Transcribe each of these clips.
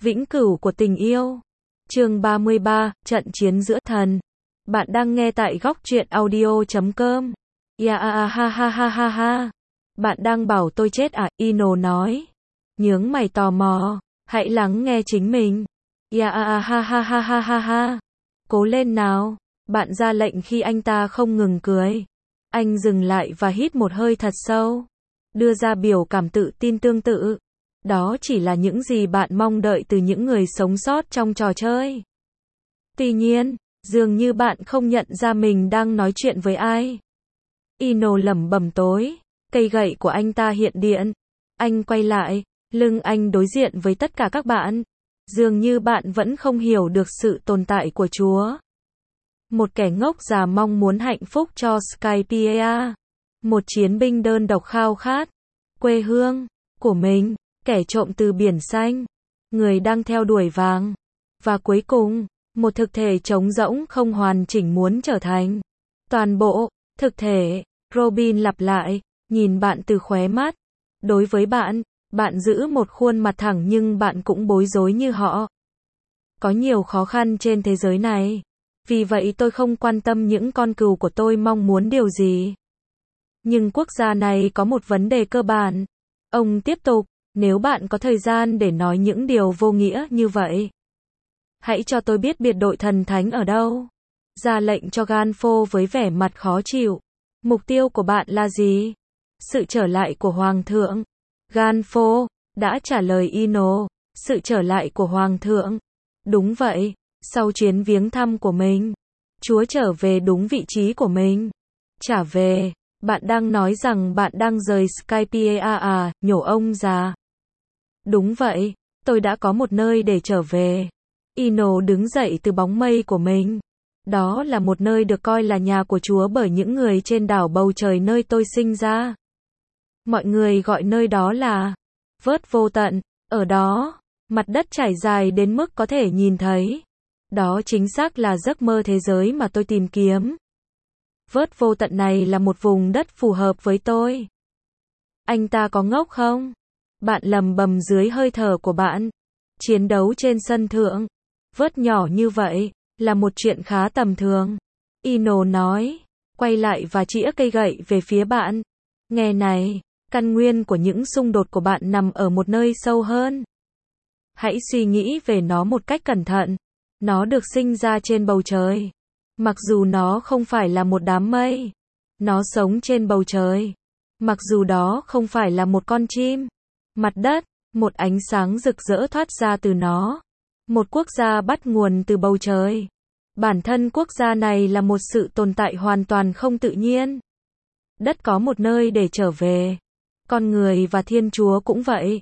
Vĩnh cửu của tình yêu. Chương 33, trận chiến giữa thần. Bạn đang nghe tại góc truyện audio.com. Yeah ha ha ha ha ha. Bạn đang bảo tôi chết à? Ino nói. Nhướng mày tò mò. Hãy lắng nghe chính mình. Yeah ha ha ha ha ha ha ha. Cố lên nào. Bạn ra lệnh khi anh ta không ngừng cười. Anh dừng lại và hít một hơi thật sâu. Đưa ra biểu cảm tự tin tương tự. Đó chỉ là những gì bạn mong đợi từ những người sống sót trong trò chơi. Tuy nhiên, dường như bạn không nhận ra mình đang nói chuyện với ai. Ino lẩm bẩm tối. Cây gậy của anh ta hiện điện. Anh quay lại, lưng anh đối diện với tất cả các bạn. Dường như bạn vẫn không hiểu được sự tồn tại của Chúa. Một kẻ ngốc già mong muốn hạnh phúc cho Skypiea. Một chiến binh đơn độc khao khát quê hương của mình. Kẻ trộm từ biển xanh. Người đang theo đuổi vàng. Và cuối cùng, một thực thể trống rỗng không hoàn chỉnh muốn trở thành toàn bộ thực thể. Robin lặp lại, nhìn bạn từ khóe mắt. Đối với bạn, bạn giữ một khuôn mặt thẳng nhưng bạn cũng bối rối như họ. Có nhiều khó khăn trên thế giới này. Vì vậy tôi không quan tâm những con cừu của tôi mong muốn điều gì. Nhưng quốc gia này có một vấn đề cơ bản. Ông tiếp tục, nếu bạn có thời gian để nói những điều vô nghĩa như vậy, hãy cho tôi biết biệt đội thần thánh ở đâu. Ra lệnh cho Ganfo với vẻ mặt khó chịu. Mục tiêu của bạn là gì? Sự trở lại của Hoàng thượng. Ganfo đã trả lời Ino. Sự trở lại của Hoàng thượng. Đúng vậy, sau chuyến viếng thăm của mình, Chúa trở về đúng vị trí của mình. Trả về, bạn đang nói rằng bạn đang rời Skypiea à, nhổ ông già. Đúng vậy, tôi đã có một nơi để trở về. Ino đứng dậy từ bóng mây của mình. Đó là một nơi được coi là nhà của Chúa bởi những người trên đảo bầu trời nơi tôi sinh ra. Mọi người gọi nơi đó là vớt vô tận. Ở đó, mặt đất trải dài đến mức có thể nhìn thấy. Đó chính xác là giấc mơ thế giới mà tôi tìm kiếm. Vớt vô tận này là một vùng đất phù hợp với tôi. Anh ta có ngốc không? Bạn lầm bầm dưới hơi thở của bạn. Chiến đấu trên sân thượng. Vớt nhỏ như vậy, là một chuyện khá tầm thường. Ino nói. Quay lại và chĩa cây gậy về phía bạn. Nghe này, căn nguyên của những xung đột của bạn nằm ở một nơi sâu hơn. Hãy suy nghĩ về nó một cách cẩn thận. Nó được sinh ra trên bầu trời. Mặc dù nó không phải là một đám mây. Nó sống trên bầu trời. Mặc dù đó không phải là một con chim. Mặt đất, một ánh sáng rực rỡ thoát ra từ nó. Một quốc gia bắt nguồn từ bầu trời. Bản thân quốc gia này là một sự tồn tại hoàn toàn không tự nhiên. Đất có một nơi để trở về. Con người và Thiên Chúa cũng vậy.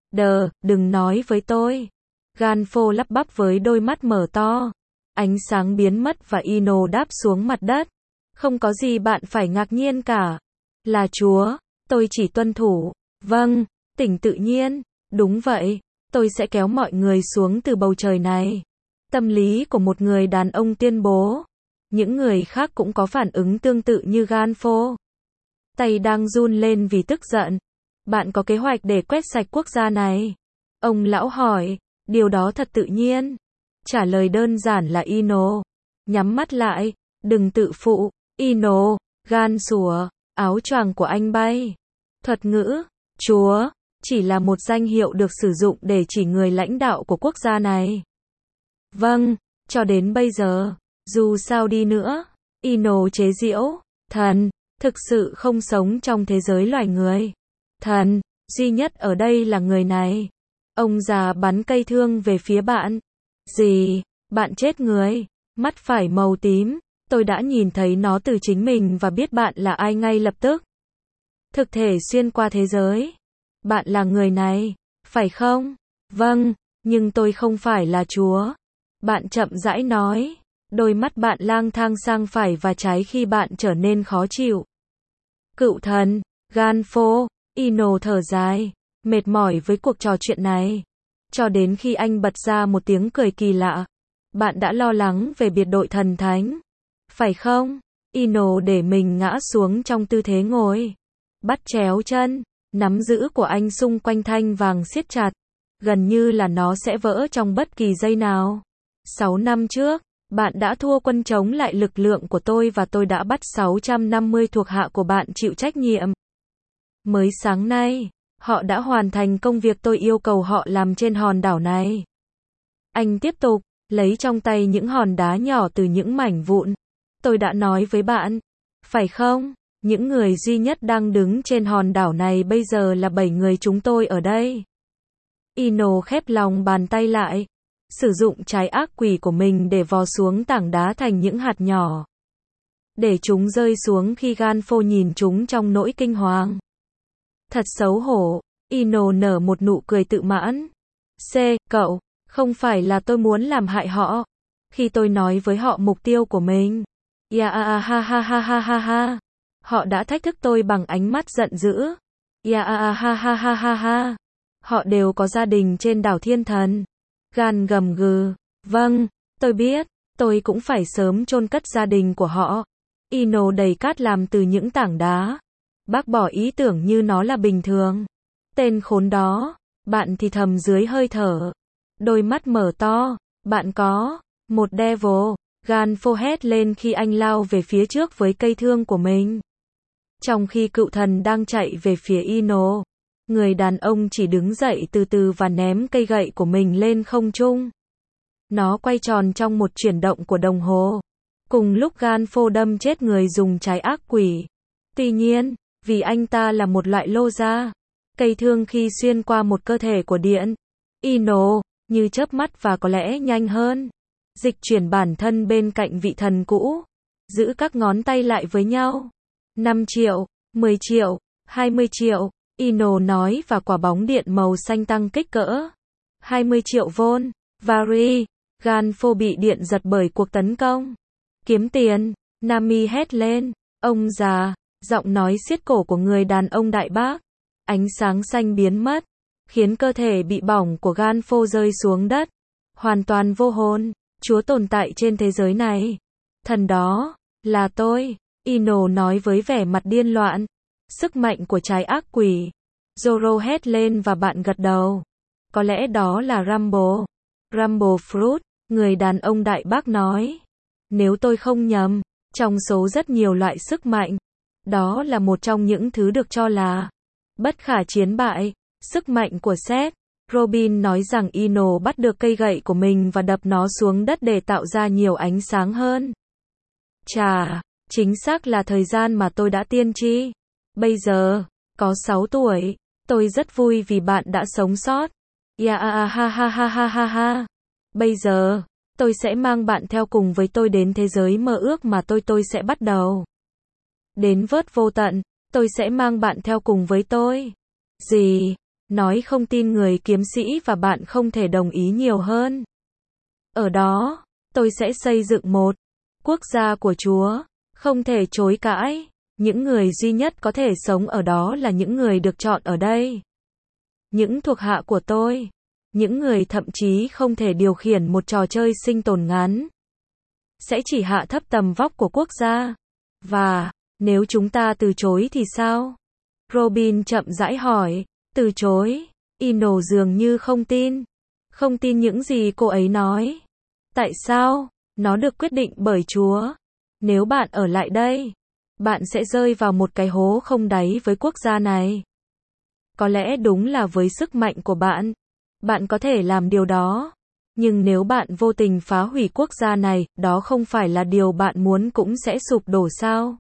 Đừng nói với tôi. Ganfo lắp bắp với đôi mắt mở to. Ánh sáng biến mất và Ino đáp xuống mặt đất. Không có gì bạn phải ngạc nhiên cả. Là Chúa, tôi chỉ tuân thủ. Vâng, tỉnh tự nhiên. Đúng vậy, tôi sẽ kéo mọi người xuống từ bầu trời này. Tâm lý của một người đàn ông tuyên bố. Những người khác cũng có phản ứng tương tự như Ganfo. Tay đang run lên vì tức giận. Bạn có kế hoạch để quét sạch quốc gia này? Ông lão hỏi. Điều đó thật tự nhiên. Trả lời đơn giản là Ino. Nhắm mắt lại, đừng tự phụ. Ino, gan sủa, áo choàng của anh bay. Thuật ngữ, Chúa, chỉ là một danh hiệu được sử dụng để chỉ người lãnh đạo của quốc gia này. Vâng, cho đến bây giờ, dù sao đi nữa, Ino chế giễu, thần, thực sự không sống trong thế giới loài người. Thần, duy nhất ở đây là người này. Ông già bắn cây thương về phía bạn. Gì? Bạn chết người. Mắt phải màu tím. Tôi đã nhìn thấy nó từ chính mình và biết bạn là ai ngay lập tức. Thực thể xuyên qua thế giới. Bạn là người này, phải không? Vâng, nhưng tôi không phải là Chúa. Bạn chậm rãi nói. Đôi mắt bạn lang thang sang phải và trái khi bạn trở nên khó chịu. Cựu thần, Ganfo, Ino thở dài. Mệt mỏi với cuộc trò chuyện này. Cho đến khi anh bật ra một tiếng cười kỳ lạ. Bạn đã lo lắng về biệt đội thần thánh. Phải không? Ino để mình ngã xuống trong tư thế ngồi. Bắt chéo chân. Nắm giữ của anh xung quanh thanh vàng siết chặt. gần như là nó sẽ vỡ trong bất kỳ giây nào. 6 năm trước, bạn đã thua quân chống lại lực lượng của tôi và tôi đã bắt 650 thuộc hạ của bạn chịu trách nhiệm. Mới sáng nay, họ đã hoàn thành công việc tôi yêu cầu họ làm trên hòn đảo này. Anh tiếp tục, lấy trong tay những hòn đá nhỏ từ những mảnh vụn. Tôi đã nói với bạn, phải không? Những người duy nhất đang đứng trên hòn đảo này bây giờ là 7 người chúng tôi ở đây. Ino khép lòng bàn tay lại, sử dụng trái ác quỷ của mình để vò xuống tảng đá thành những hạt nhỏ. Để chúng rơi xuống khi Ganfo nhìn chúng trong nỗi kinh hoàng. Thật xấu hổ, Ino nở một nụ cười tự mãn. Cậu, không phải là tôi muốn làm hại họ. Khi tôi nói với họ mục tiêu của mình. Ha ha ha ha ha ha ha. Họ đã thách thức tôi bằng ánh mắt giận dữ. Ha ha ha ha ha ha. Họ đều có gia đình trên đảo Thiên Thần. Gan gầm gừ. Vâng, tôi biết, tôi cũng phải sớm chôn cất gia đình của họ. Ino đầy cát làm từ những tảng đá. Bác bỏ ý tưởng như nó là bình thường. Tên khốn đó, bạn thì thầm dưới hơi thở. Đôi mắt mở to, bạn có một devil. Ganfo hét lên khi anh lao về phía trước với cây thương của mình. Trong khi cựu thần đang chạy về phía Ino, người đàn ông chỉ đứng dậy từ từ và ném cây gậy của mình lên không trung. Nó quay tròn trong một chuyển động của đồng hồ. Cùng lúc Ganfo đâm chết người dùng trái ác quỷ. Tuy nhiên, vì anh ta là một loại lô gia, cây thương khi xuyên qua một cơ thể của điện, Ino, như chớp mắt và có lẽ nhanh hơn, dịch chuyển bản thân bên cạnh vị thần cũ, giữ các ngón tay lại với nhau. 5 triệu, 10 triệu, 20 triệu, Ino nói và quả bóng điện màu xanh tăng kích cỡ. 20 triệu vôn, Vari, Ganfo bị điện giật bởi cuộc tấn công. Kiếm tiền, Nami hét lên, ông già, giọng nói xiết cổ của người đàn ông đại bác. Ánh sáng xanh biến mất, khiến cơ thể bị bỏng của Ganfo rơi xuống đất. Hoàn toàn vô hồn, Chúa tồn tại trên thế giới này. Thần đó, là tôi, Ino nói với vẻ mặt điên loạn. Sức mạnh của trái ác quỷ. Zoro hét lên và bạn gật đầu. Có lẽ đó là Rumble. Rumble Fruit, người đàn ông đại bác nói. Nếu tôi không nhầm, trong số rất nhiều loại sức mạnh, đó là một trong những thứ được cho là bất khả chiến bại. Sức mạnh của Seth. Robin nói rằng Ino bắt được cây gậy của mình và đập nó xuống đất để tạo ra nhiều ánh sáng hơn. Chà, chính xác là thời gian mà tôi đã tiên tri. Bây giờ, có 6 tuổi, tôi rất vui vì bạn đã sống sót. Ha ha ha ha ha ha ha. Bây giờ, tôi sẽ mang bạn theo cùng với tôi đến thế giới mơ ước mà tôi sẽ bắt đầu. Đến vớt vô tận, tôi sẽ mang bạn theo cùng với tôi. Gì? Nói không tin người kiếm sĩ và bạn không thể đồng ý nhiều hơn. Ở đó, tôi sẽ xây dựng một quốc gia của Chúa, không thể chối cãi. Những người duy nhất có thể sống ở đó là những người được chọn ở đây. Những thuộc hạ của tôi, những người thậm chí không thể điều khiển một trò chơi sinh tồn ngắn, sẽ chỉ hạ thấp tầm vóc của quốc gia. Và, nếu chúng ta từ chối thì sao? Robin chậm rãi hỏi. Từ chối? Ino dường như không tin. Không tin những gì cô ấy nói. Tại sao? Nó được quyết định bởi Chúa. Nếu bạn ở lại đây, bạn sẽ rơi vào một cái hố không đáy với quốc gia này. Có lẽ đúng là với sức mạnh của bạn, bạn có thể làm điều đó. Nhưng nếu bạn vô tình phá hủy quốc gia này, đó không phải là điều bạn muốn cũng sẽ sụp đổ sao?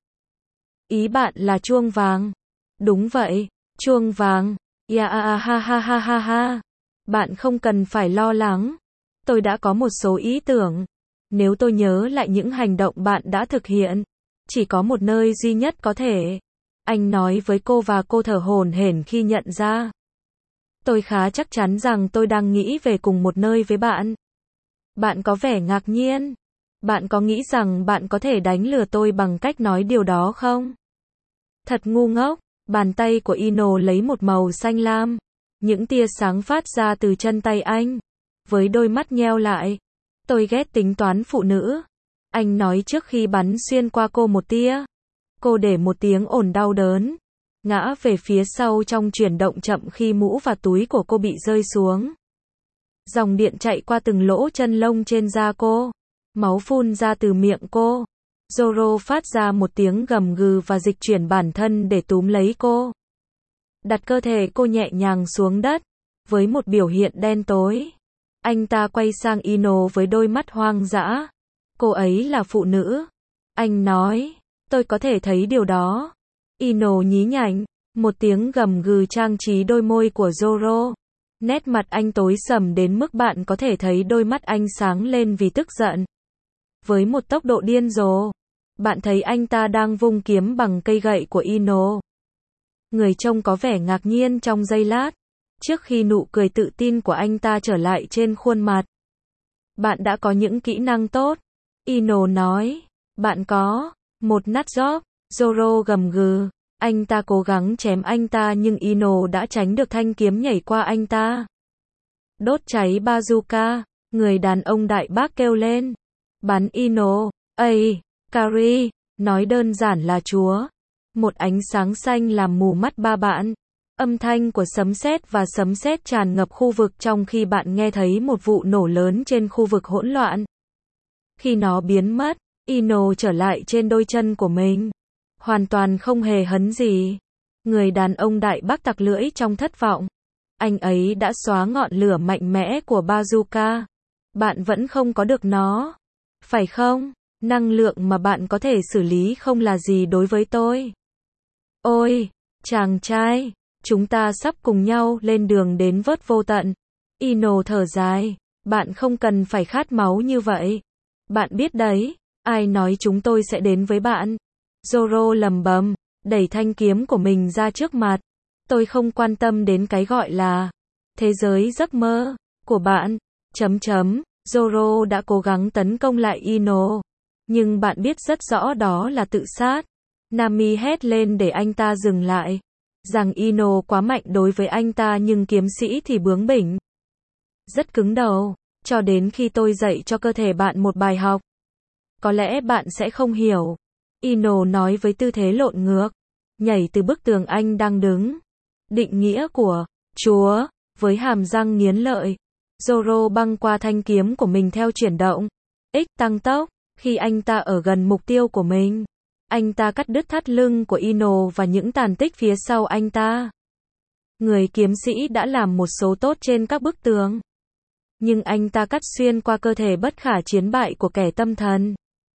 Ý bạn là chuông vàng. Đúng vậy, chuông vàng. Ha ha ha ha ha ha. Bạn không cần phải lo lắng. Tôi đã có một số ý tưởng. Nếu tôi nhớ lại những hành động bạn đã thực hiện, chỉ có một nơi duy nhất có thể. Anh nói với cô và cô thở hổn hển khi nhận ra. Tôi khá chắc chắn rằng tôi đang nghĩ về cùng một nơi với bạn. Bạn có vẻ ngạc nhiên. Bạn có nghĩ rằng bạn có thể đánh lừa tôi bằng cách nói điều đó không? Thật ngu ngốc. Bàn tay của Ino lấy một màu xanh lam. Những tia sáng phát ra từ chân tay anh. Với đôi mắt nheo lại. Tôi ghét tính toán phụ nữ. Anh nói trước khi bắn xuyên qua cô một tia. Cô để một tiếng ồn đau đớn. Ngã về phía sau trong chuyển động chậm khi mũ và túi của cô bị rơi xuống. Dòng điện chạy qua từng lỗ chân lông trên da cô. Máu phun ra từ miệng cô. Zoro phát ra một tiếng gầm gừ và dịch chuyển bản thân để túm lấy cô. Đặt cơ thể cô nhẹ nhàng xuống đất. Với một biểu hiện đen tối. Anh ta quay sang Ino với đôi mắt hoang dã. Cô ấy là phụ nữ. Anh nói. Tôi có thể thấy điều đó. Ino nhí nhảnh. Một tiếng gầm gừ trang trí đôi môi của Zoro. Nét mặt anh tối sầm đến mức bạn có thể thấy đôi mắt anh sáng lên vì tức giận. Với một tốc độ điên rồ. Bạn thấy anh ta đang vung kiếm bằng cây gậy của Ino. Người trông có vẻ ngạc nhiên trong giây lát. Trước khi nụ cười tự tin của anh ta trở lại trên khuôn mặt. Bạn đã có những kỹ năng tốt. Ino nói. Bạn có một nut job. Zoro gầm gừ. Anh ta cố gắng chém anh ta nhưng Ino đã tránh được thanh kiếm nhảy qua anh ta. Đốt cháy bazooka. Người đàn ông đại bác kêu lên. Bắn Ino. Ây, Kari. Nói đơn giản là chúa. Một ánh sáng xanh làm mù mắt ba bạn. Âm thanh của sấm sét và sấm sét tràn ngập khu vực trong khi bạn nghe thấy một vụ nổ lớn trên khu vực hỗn loạn. Khi nó biến mất, Ino trở lại trên đôi chân của mình. Hoàn toàn không hề hấn gì. Người đàn ông đại bác tặc lưỡi trong thất vọng. Anh ấy đã xóa ngọn lửa mạnh mẽ của bazooka. Bạn vẫn không có được nó. Phải không? Năng lượng mà bạn có thể xử lý không là gì đối với tôi. Ôi, chàng trai, chúng ta sắp cùng nhau lên đường đến vớt vô tận. Ino thở dài. Bạn không cần phải khát máu như vậy. Bạn biết đấy, ai nói chúng tôi sẽ đến với bạn. Zoro lầm bầm, đẩy thanh kiếm của mình ra trước mặt. Tôi không quan tâm đến cái gọi là thế giới giấc mơ của bạn. Zoro đã cố gắng tấn công lại Ino. Nhưng bạn biết rất rõ đó là tự sát. Nami hét lên để anh ta dừng lại. Rằng Ino quá mạnh đối với anh ta nhưng kiếm sĩ thì bướng bỉnh. Rất cứng đầu. Cho đến khi tôi dạy cho cơ thể bạn một bài học. Có lẽ bạn sẽ không hiểu. Ino nói với tư thế lộn ngược. Nhảy từ bức tường anh đang đứng. Định nghĩa của Chúa. Với hàm răng nghiến lợi. Zoro băng qua thanh kiếm của mình theo chuyển động. X tăng tốc. Khi anh ta ở gần mục tiêu của mình. Anh ta cắt đứt thắt lưng của Ino và những tàn tích phía sau anh ta. Người kiếm sĩ đã làm một số tốt trên các bức tường. Nhưng anh ta cắt xuyên qua cơ thể bất khả chiến bại của kẻ tâm thần.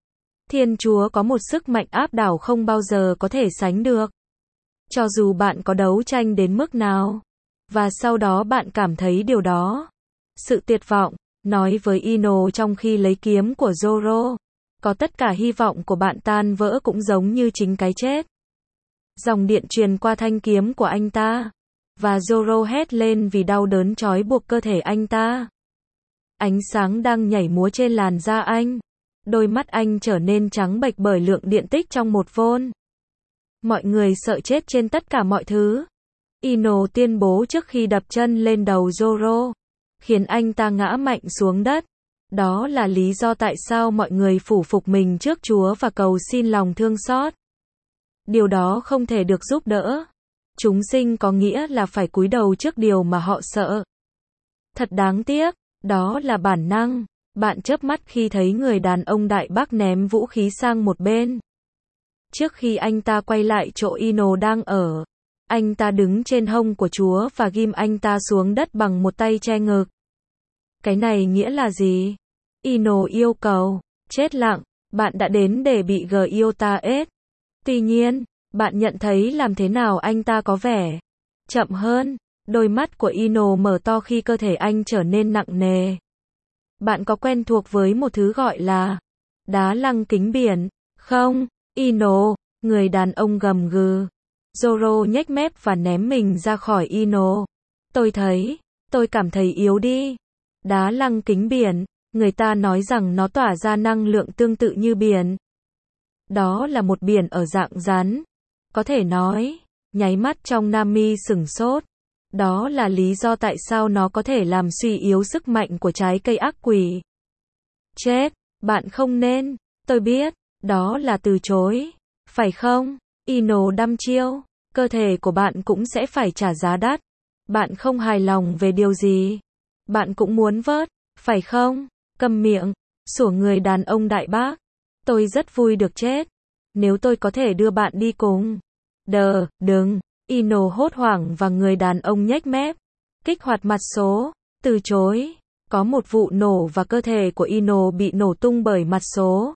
Thiên Chúa có một sức mạnh áp đảo không bao giờ có thể sánh được. Cho dù bạn có đấu tranh đến mức nào. Và sau đó bạn cảm thấy điều đó. Sự tuyệt vọng, nói với Ino trong khi lấy kiếm của Zoro. Có tất cả hy vọng của bạn tan vỡ cũng giống như chính cái chết. Dòng điện truyền qua thanh kiếm của anh ta. Và Zoro hét lên vì đau đớn trói buộc cơ thể anh ta. Ánh sáng đang nhảy múa trên làn da anh. Đôi mắt anh trở nên trắng bệch bởi lượng điện tích trong một vôn. Mọi người sợ chết trên tất cả mọi thứ. Ino tuyên bố trước khi đập chân lên đầu Zoro. Khiến anh ta ngã mạnh xuống đất. Đó là lý do tại sao mọi người phủ phục mình trước Chúa và cầu xin lòng thương xót. Điều đó không thể được giúp đỡ. Chúng sinh có nghĩa là phải cúi đầu trước điều mà họ sợ. Thật đáng tiếc, đó là bản năng. Bạn chớp mắt khi thấy người đàn ông đại bác ném vũ khí sang một bên. Trước khi anh ta quay lại chỗ Ino đang ở, anh ta đứng trên hông của Chúa và ghim anh ta xuống đất bằng một tay che ngực. Cái này nghĩa là gì? Ino yêu cầu. Chết lặng, bạn đã đến để bị Gyota-S. Tuy nhiên, bạn nhận thấy làm thế nào anh ta có vẻ chậm hơn. Đôi mắt của Ino mở to khi cơ thể anh trở nên nặng nề. Bạn có quen thuộc với một thứ gọi là đá lăng kính biển, không? Ino, người đàn ông gầm gừ. Zoro nhếch mép và ném mình ra khỏi Ino. Tôi cảm thấy yếu đi. Đá lăng kính biển, người ta nói rằng nó tỏa ra năng lượng tương tự như biển. Đó là một biển ở dạng rắn. Có thể nói, nháy mắt trong Nami sửng sốt. Đó là lý do tại sao nó có thể làm suy yếu sức mạnh của trái cây ác quỷ. Chết, bạn không nên, tôi biết, đó là từ chối. Phải không? Ino đăm chiêu, cơ thể của bạn cũng sẽ phải trả giá đắt. Bạn không hài lòng về điều gì? Bạn cũng muốn vớt, phải không? Câm miệng, sủa người đàn ông đại bác. Tôi rất vui được chết. Nếu tôi có thể đưa bạn đi cùng. Đừng. Ino hốt hoảng và người đàn ông nhếch mép. Kích hoạt mặt số. Từ chối. Có một vụ nổ và cơ thể của Ino bị nổ tung bởi mặt số.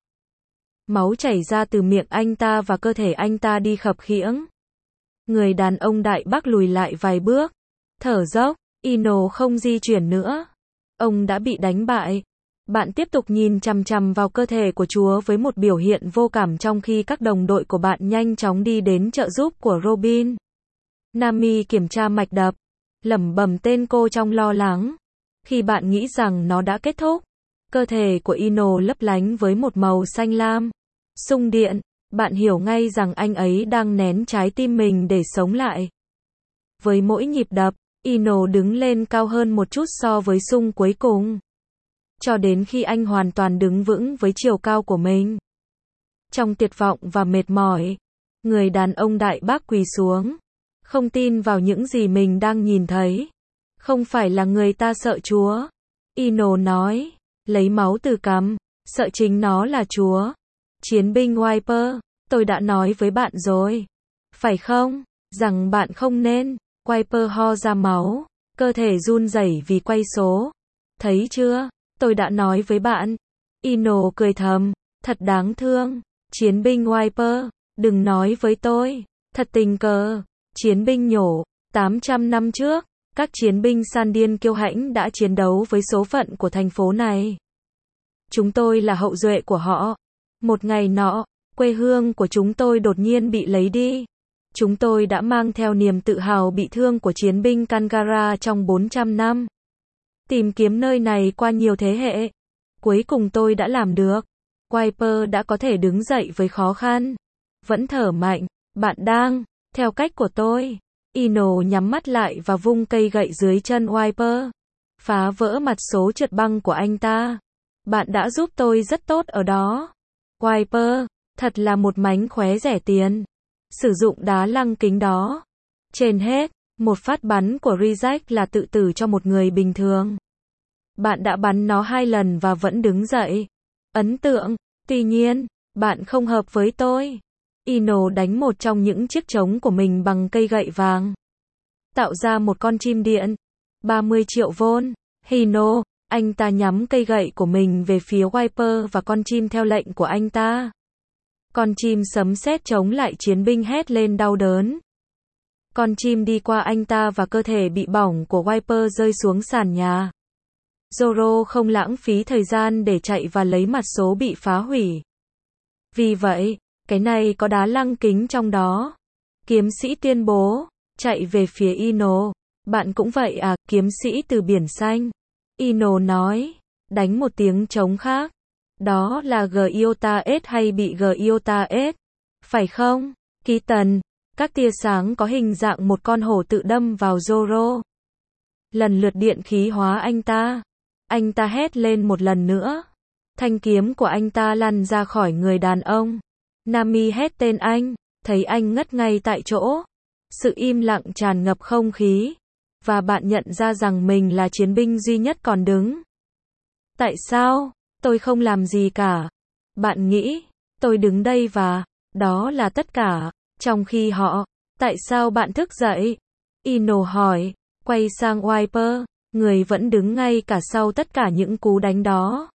Máu chảy ra từ miệng anh ta và cơ thể anh ta đi khập khiễng. Người đàn ông đại bác lùi lại vài bước. Thở dốc. Ino không di chuyển nữa. Ông đã bị đánh bại. Bạn tiếp tục nhìn chằm chằm vào cơ thể của Chúa với một biểu hiện vô cảm trong khi các đồng đội của bạn nhanh chóng đi đến trợ giúp của Robin. Nami kiểm tra mạch đập. Lẩm bẩm tên cô trong lo lắng. Khi bạn nghĩ rằng nó đã kết thúc, cơ thể của Ino lấp lánh với một màu xanh lam. Xung điện, bạn hiểu ngay rằng anh ấy đang nén trái tim mình để sống lại. Với mỗi nhịp đập, Ino đứng lên cao hơn một chút so với Sung cuối cùng. Cho đến khi anh hoàn toàn đứng vững với chiều cao của mình. Trong tuyệt vọng và mệt mỏi, người đàn ông đại bác quỳ xuống. Không tin vào những gì mình đang nhìn thấy. Không phải là người ta sợ Chúa. Ino nói, lấy máu từ cằm, sợ chính nó là Chúa. Chiến binh Wiper, tôi đã nói với bạn rồi. Phải không? Rằng bạn không nên. Wiper ho ra máu. Cơ thể run rẩy vì quay số. Thấy chưa? Tôi đã nói với bạn. Ino cười thầm. Thật đáng thương. Chiến binh Wiper, đừng nói với tôi. Thật tình cờ. Chiến binh nhổ. 800 năm trước, các chiến binh Sandian kiêu hãnh đã chiến đấu với số phận của thành phố này. Chúng tôi là hậu duệ của họ. Một ngày nọ, quê hương của chúng tôi đột nhiên bị lấy đi. Chúng tôi đã mang theo niềm tự hào bị thương của chiến binh Kangara trong 400 năm. Tìm kiếm nơi này qua nhiều thế hệ. Cuối cùng tôi đã làm được. Wiper đã có thể đứng dậy với khó khăn. Vẫn thở mạnh. Bạn đang, theo cách của tôi. Ino nhắm mắt lại và vung cây gậy dưới chân Wiper. Phá vỡ mặt số trượt băng của anh ta. Bạn đã giúp tôi rất tốt ở đó. Wiper, thật là một mánh khóe rẻ tiền. Sử dụng đá lăng kính đó. Trên hết, một phát bắn của Rizak là tự tử cho một người bình thường. Bạn đã bắn nó 2 lần và vẫn đứng dậy. Ấn tượng. Tuy nhiên, bạn không hợp với tôi. Ino đánh một trong những chiếc trống của mình bằng cây gậy vàng. Tạo ra một con chim điện. 30 triệu vôn. Hino, anh ta nhắm cây gậy của mình về phía Wiper và con chim theo lệnh của anh ta. Con chim sấm sét chống lại chiến binh hét lên đau đớn. Con chim đi qua anh ta và cơ thể bị bỏng của Wiper rơi xuống sàn nhà. Zoro không lãng phí thời gian để chạy và lấy mặt số bị phá hủy. Vì vậy, cái này có đá lăng kính trong đó. Kiếm sĩ tuyên bố, chạy về phía Ino. Bạn cũng vậy à, kiếm sĩ từ biển xanh. Ino nói, đánh một tiếng trống khác. Đó là Giota S hay bị Giota S? Phải không? Ký tần, các tia sáng có hình dạng một con hổ tự đâm vào Zoro. Lần lượt điện khí hóa anh ta. Anh ta hét lên một lần nữa. Thanh kiếm của anh ta lăn ra khỏi người đàn ông. Nami hét tên anh, thấy anh ngất ngay tại chỗ. Sự im lặng tràn ngập không khí. Và bạn nhận ra rằng mình là chiến binh duy nhất còn đứng. Tại sao? Tôi không làm gì cả. Bạn nghĩ, tôi đứng đây và, đó là tất cả, trong khi họ, tại sao bạn thức dậy? Ino hỏi, quay sang Wiper, người vẫn đứng ngay cả sau tất cả những cú đánh đó.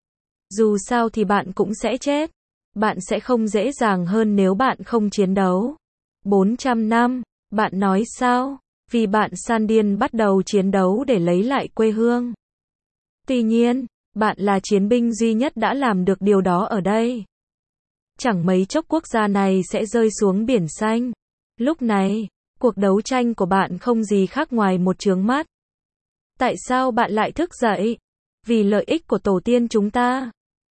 Dù sao thì bạn cũng sẽ chết. Bạn sẽ không dễ dàng hơn nếu bạn không chiến đấu. 400 năm, bạn nói sao? Vì bạn Sandian bắt đầu chiến đấu để lấy lại quê hương. Tuy nhiên, bạn là chiến binh duy nhất đã làm được điều đó ở đây. Chẳng mấy chốc quốc gia này sẽ rơi xuống biển xanh. Lúc này, cuộc đấu tranh của bạn không gì khác ngoài một chướng mắt. Tại sao bạn lại thức dậy? Vì lợi ích của tổ tiên chúng ta.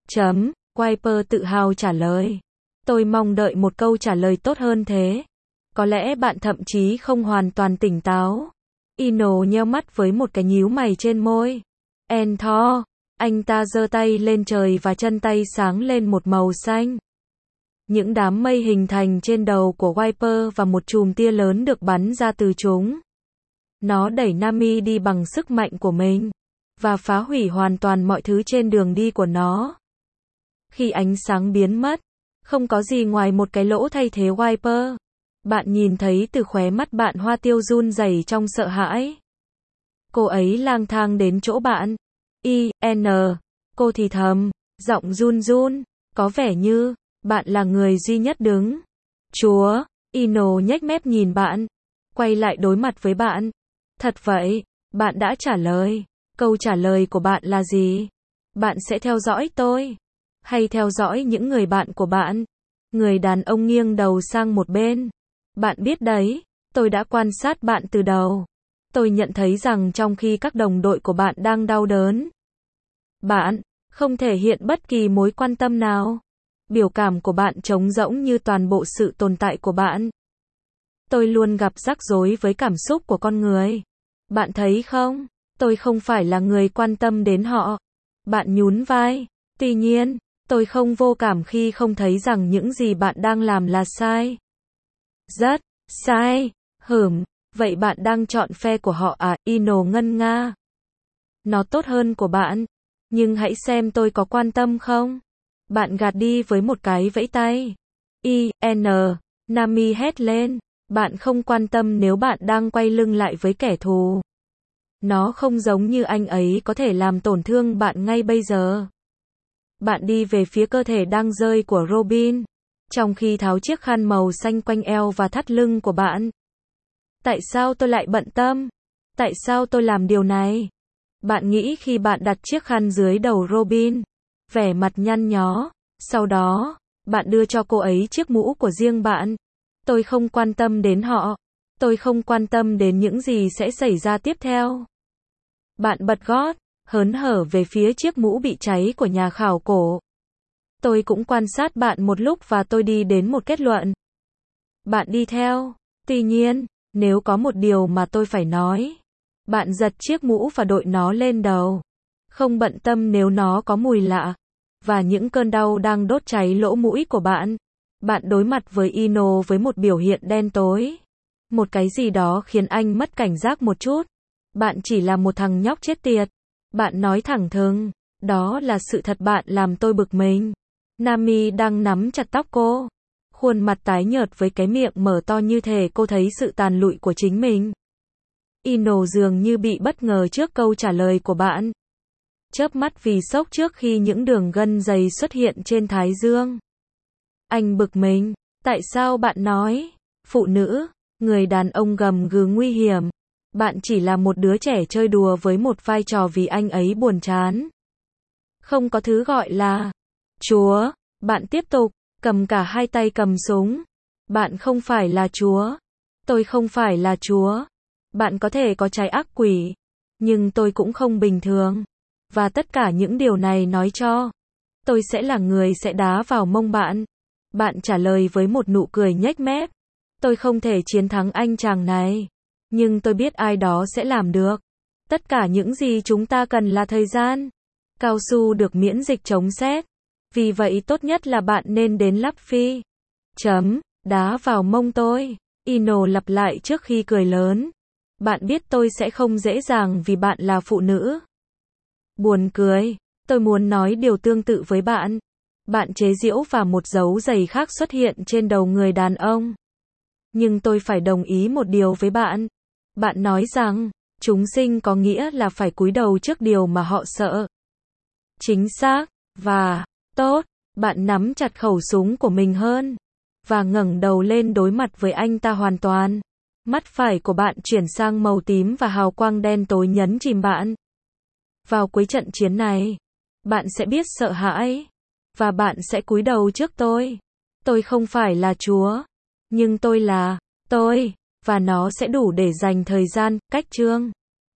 Wiper tự hào trả lời. Tôi mong đợi một câu trả lời tốt hơn thế. Có lẽ bạn thậm chí không hoàn toàn tỉnh táo. Ino nheo mắt với một cái nhíu mày trên môi. Thor. Anh ta giơ tay lên trời và chân tay sáng lên một màu xanh. Những đám mây hình thành trên đầu của Wiper và một chùm tia lớn được bắn ra từ chúng. Nó đẩy Nami đi bằng sức mạnh của mình. và phá hủy hoàn toàn mọi thứ trên đường đi của nó. Khi ánh sáng biến mất, không có gì ngoài một cái lỗ thay thế wiper. Bạn nhìn thấy từ khóe mắt bạn Hoa Tiêu run rẩy trong sợ hãi. Cô ấy lang thang đến chỗ bạn. Cô thì thầm, giọng run run, có vẻ như bạn là người duy nhất đứng. Chúa, Ino nhếch mép nhìn bạn, quay lại đối mặt với bạn. Thật vậy, bạn đã trả lời. Câu trả lời của bạn là gì? Bạn sẽ theo dõi tôi, hay theo dõi những người bạn của bạn? Người đàn ông nghiêng đầu sang một bên. Bạn biết đấy, tôi đã quan sát bạn từ đầu. Tôi nhận thấy rằng trong khi các đồng đội của bạn đang đau đớn, bạn không thể hiện bất kỳ mối quan tâm nào. Biểu cảm của bạn trống rỗng như toàn bộ sự tồn tại của bạn. Tôi luôn gặp rắc rối với cảm xúc của con người. Bạn thấy không? Tôi không phải là người quan tâm đến họ. Bạn nhún vai. Tuy nhiên, tôi không vô cảm khi không thấy rằng những gì bạn đang làm là sai. Rất sai. Vậy bạn đang chọn phe của họ à? Ino ngân nga. Nó tốt hơn của bạn. Nhưng hãy xem tôi có quan tâm không? Bạn gạt đi với một cái vẫy tay. Nami hét lên. Bạn không quan tâm nếu bạn đang quay lưng lại với kẻ thù. Nó không giống như anh ấy có thể làm tổn thương bạn ngay bây giờ. Bạn đi về phía cơ thể đang rơi của Robin, trong khi tháo chiếc khăn màu xanh quanh eo và thắt lưng của bạn. Tại sao tôi lại bận tâm? Tại sao tôi làm điều này? Bạn nghĩ khi bạn đặt chiếc khăn dưới đầu Robin, vẻ mặt nhăn nhó, sau đó, bạn đưa cho cô ấy chiếc mũ của riêng bạn. Tôi không quan tâm đến họ. Tôi không quan tâm đến những gì sẽ xảy ra tiếp theo. Bạn bật gót, hớn hở về phía chiếc mũ bị cháy của nhà khảo cổ. Tôi cũng quan sát bạn một lúc và tôi đi đến một kết luận. Bạn đi theo. Tuy nhiên, nếu có một điều mà tôi phải nói. Bạn giật chiếc mũ và đội nó lên đầu. Không bận tâm nếu nó có mùi lạ. Và những cơn đau đang đốt cháy lỗ mũi của bạn. Bạn đối mặt với Ino với một biểu hiện đen tối. Một cái gì đó khiến anh mất cảnh giác một chút. Bạn chỉ là một thằng nhóc chết tiệt. Bạn nói thẳng thừng. Đó là sự thật. Bạn làm tôi bực mình. Nami đang nắm chặt tóc cô. Khuôn mặt tái nhợt với cái miệng mở to như thể cô thấy sự tàn lụi của chính mình. Ino dường như bị bất ngờ trước câu trả lời của bạn. Chớp mắt vì sốc trước khi những đường gân dày xuất hiện trên thái dương. Anh bực mình. Tại sao bạn nói? Phụ nữ. Người đàn ông gầm gừ nguy hiểm. Bạn chỉ là một đứa trẻ chơi đùa với một vai trò vì anh ấy buồn chán. Không có thứ gọi là Chúa. Bạn tiếp tục, cầm cả hai tay cầm súng. Bạn không phải là Chúa. Tôi không phải là Chúa. Bạn có thể có trái ác quỷ. Nhưng tôi cũng không bình thường. Và tất cả những điều này nói cho. Tôi sẽ là người sẽ đá vào mông bạn. Bạn trả lời với một nụ cười nhếch mép. Tôi không thể chiến thắng anh chàng này. Nhưng tôi biết ai đó sẽ làm được. Tất cả những gì chúng ta cần là thời gian. Cao su được miễn dịch chống sét. Vì vậy tốt nhất là bạn nên đến lắp phi. Đá vào mông tôi. Ino lặp lại trước khi cười lớn. Bạn biết tôi sẽ không dễ dàng vì bạn là phụ nữ. Buồn cười. Tôi muốn nói điều tương tự với bạn. Bạn chế giễu và một dấu giày khác xuất hiện trên đầu người đàn ông. Nhưng tôi phải đồng ý một điều với bạn. Bạn nói rằng, chúng sinh có nghĩa là phải cúi đầu trước điều mà họ sợ. Chính xác. Và, tốt, bạn nắm chặt khẩu súng của mình hơn. Và ngẩng đầu lên đối mặt với anh ta hoàn toàn. Mắt phải của bạn chuyển sang màu tím và hào quang đen tối nhấn chìm bạn. Vào cuối trận chiến này, bạn sẽ biết sợ hãi. Và bạn sẽ cúi đầu trước tôi. Tôi không phải là Chúa. Nhưng tôi là tôi. Và nó sẽ đủ để dành thời gian, cách chương.